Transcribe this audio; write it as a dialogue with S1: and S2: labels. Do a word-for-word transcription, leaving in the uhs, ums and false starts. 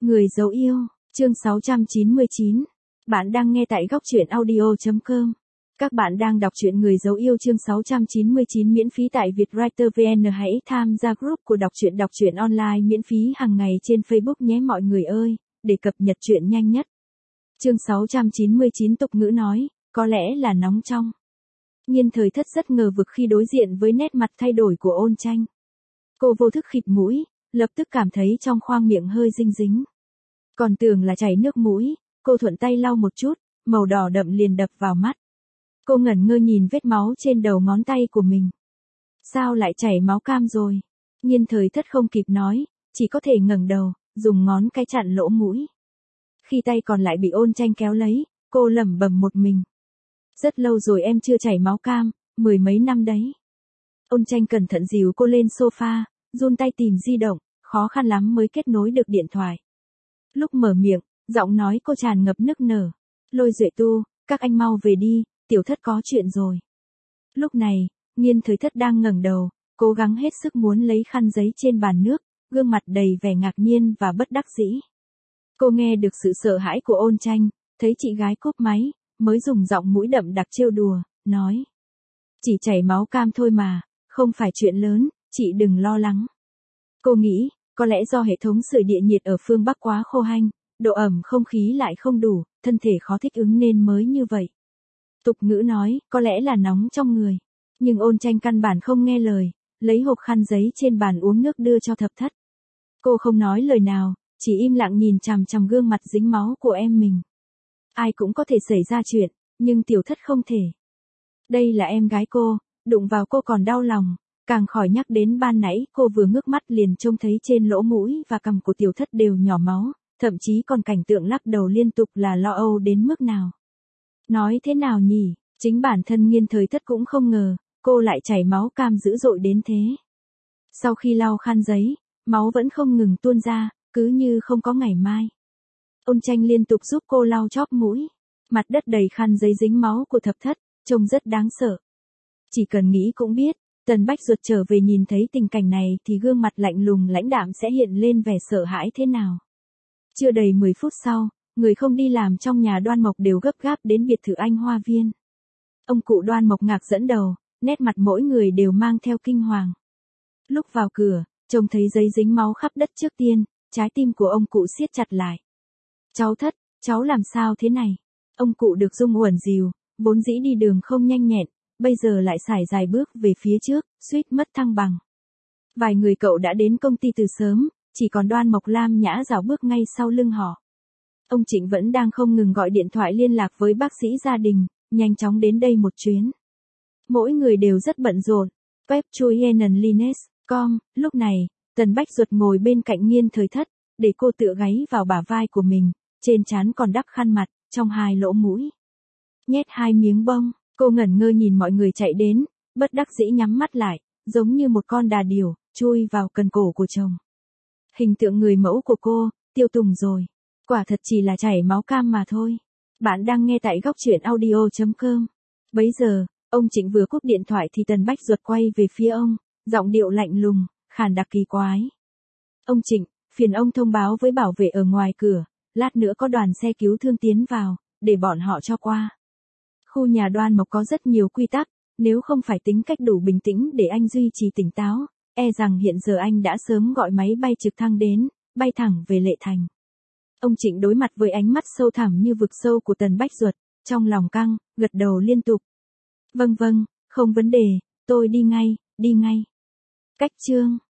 S1: Người dấu yêu, chương sáu trăm chín mươi chín. Bạn đang nghe tại góc truyện audio chấm com. Các bạn đang đọc truyện Người dấu yêu chương sáu trăm chín mươi chín miễn phí tại Vietwriter vê en. Hãy tham gia group của đọc truyện đọc truyện online miễn phí hàng ngày trên Facebook nhé mọi người ơi, để cập nhật truyện nhanh nhất. Chương sáu trăm chín mươi chín tục ngữ nói, có lẽ là nóng trong. Nhiên Thời Thất rất ngờ vực khi đối diện với nét mặt thay đổi của Ôn Tranh. Cô vô thức khịt mũi, lập tức cảm thấy trong khoang miệng hơi dinh dính. Còn tưởng là chảy nước mũi, cô thuận tay lau một chút, màu đỏ đậm liền đập vào mắt. Cô ngẩn ngơ nhìn vết máu trên đầu ngón tay của mình. Sao lại chảy máu cam rồi? Nhiên Thời Thất không kịp nói, chỉ có thể ngẩng đầu, dùng ngón cái chặn lỗ mũi. Khi tay còn lại bị Ôn Tranh kéo lấy, cô lẩm bẩm một mình. Rất lâu rồi em chưa chảy máu cam, mười mấy năm đấy. Ôn Tranh cẩn thận dìu cô lên sofa, run tay tìm di động, khó khăn lắm mới kết nối được điện thoại. Lúc mở miệng, giọng nói cô tràn ngập nức nở. Lôi Duệ Tu, các anh mau về đi, Tiểu Thất có chuyện rồi. Lúc này, Nhiên Thời Thất đang ngẩng đầu, cố gắng hết sức muốn lấy khăn giấy trên bàn nước, gương mặt đầy vẻ ngạc nhiên và bất đắc dĩ. Cô nghe được sự sợ hãi của Ôn Tranh, thấy chị gái cúp máy, mới dùng giọng mũi đậm đặc trêu đùa, nói. Chỉ chảy máu cam thôi mà, không phải chuyện lớn, chị đừng lo lắng. Cô nghĩ, có lẽ do hệ thống sưởi địa nhiệt ở phương Bắc quá khô hanh, độ ẩm không khí lại không đủ, thân thể khó thích ứng nên mới như vậy. Tục ngữ nói, có lẽ là nóng trong người. Nhưng Ôn Tranh căn bản không nghe lời, lấy hộp khăn giấy trên bàn uống nước đưa cho Thập Thất. Cô không nói lời nào, chỉ im lặng nhìn chằm chằm gương mặt dính máu của em mình. Ai cũng có thể xảy ra chuyện, nhưng Tiểu Thất không thể. Đây là em gái cô, đụng vào cô còn đau lòng, càng khỏi nhắc đến ban nãy cô vừa ngước mắt liền trông thấy trên lỗ mũi và cằm của Tiểu Thất đều nhỏ máu, thậm chí còn cảnh tượng lắc đầu liên tục là lo âu đến mức nào. Nói thế nào nhỉ, chính bản thân Nhiên Thời Thất cũng không ngờ, cô lại chảy máu cam dữ dội đến thế. Sau khi lau khăn giấy, máu vẫn không ngừng tuôn ra, cứ như không có ngày mai. Ôn Tranh liên tục giúp cô lau chóp mũi, mặt đất đầy khăn giấy dính máu của Thập Thất, trông rất đáng sợ. Chỉ cần nghĩ cũng biết, Tần Bách Duật trở về nhìn thấy tình cảnh này thì gương mặt lạnh lùng lãnh đạm sẽ hiện lên vẻ sợ hãi thế nào. Chưa đầy mười phút sau, người không đi làm trong nhà Đoan Mộc đều gấp gáp đến biệt thự Anh Hoa Viên. Ông cụ Đoan Mộc ngạc dẫn đầu, nét mặt mỗi người đều mang theo kinh hoàng. Lúc vào cửa, trông thấy giấy dính máu khắp đất trước tiên, trái tim của ông cụ siết chặt lại. Cháu Thất, cháu làm sao thế này? Ông cụ được Dung uẩn dìu, vốn dĩ đi đường không nhanh nhẹn, bây giờ lại sải dài bước về phía trước, suýt mất thăng bằng. Vài người cậu đã đến công ty từ sớm, chỉ còn Đoan Mộc Lam nhã dạo bước ngay sau lưng họ. Ông Trịnh vẫn đang không ngừng gọi điện thoại liên lạc với bác sĩ gia đình, nhanh chóng đến đây một chuyến. Mỗi người đều rất bận rộn. Web Chuyen Lines chấm com, lúc này, Tần Bách Duật ngồi bên cạnh Nhiên Thời Thất, để cô tựa gáy vào bả vai của mình, trên trán còn đắp khăn mặt, trong hai lỗ mũi. Nhét hai miếng bông, cô ngẩn ngơ nhìn mọi người chạy đến, bất đắc dĩ nhắm mắt lại, giống như một con đà điểu, chui vào cần cổ của chồng. Hình tượng người mẫu của cô, tiêu tùng rồi. Quả thật chỉ là chảy máu cam mà thôi. Bạn đang nghe tại góc truyện audio chấm com. Bấy giờ, ông Trịnh vừa cúp điện thoại thì Tần Bách Duật quay về phía ông, giọng điệu lạnh lùng, khàn đặc kỳ quái. Ông Trịnh, phiền ông thông báo với bảo vệ ở ngoài cửa, lát nữa có đoàn xe cứu thương tiến vào, để bọn họ cho qua. Khu nhà Đoan Mộc có rất nhiều quy tắc, nếu không phải tính cách đủ bình tĩnh để anh duy trì tỉnh táo, e rằng hiện giờ anh đã sớm gọi máy bay trực thăng đến, bay thẳng về Lệ Thành. Ông Trịnh đối mặt với ánh mắt sâu thẳm như vực sâu của Tần Bách Duật, trong lòng căng, gật đầu liên tục. Vâng vâng, không vấn đề, tôi đi ngay, đi ngay. Cách chương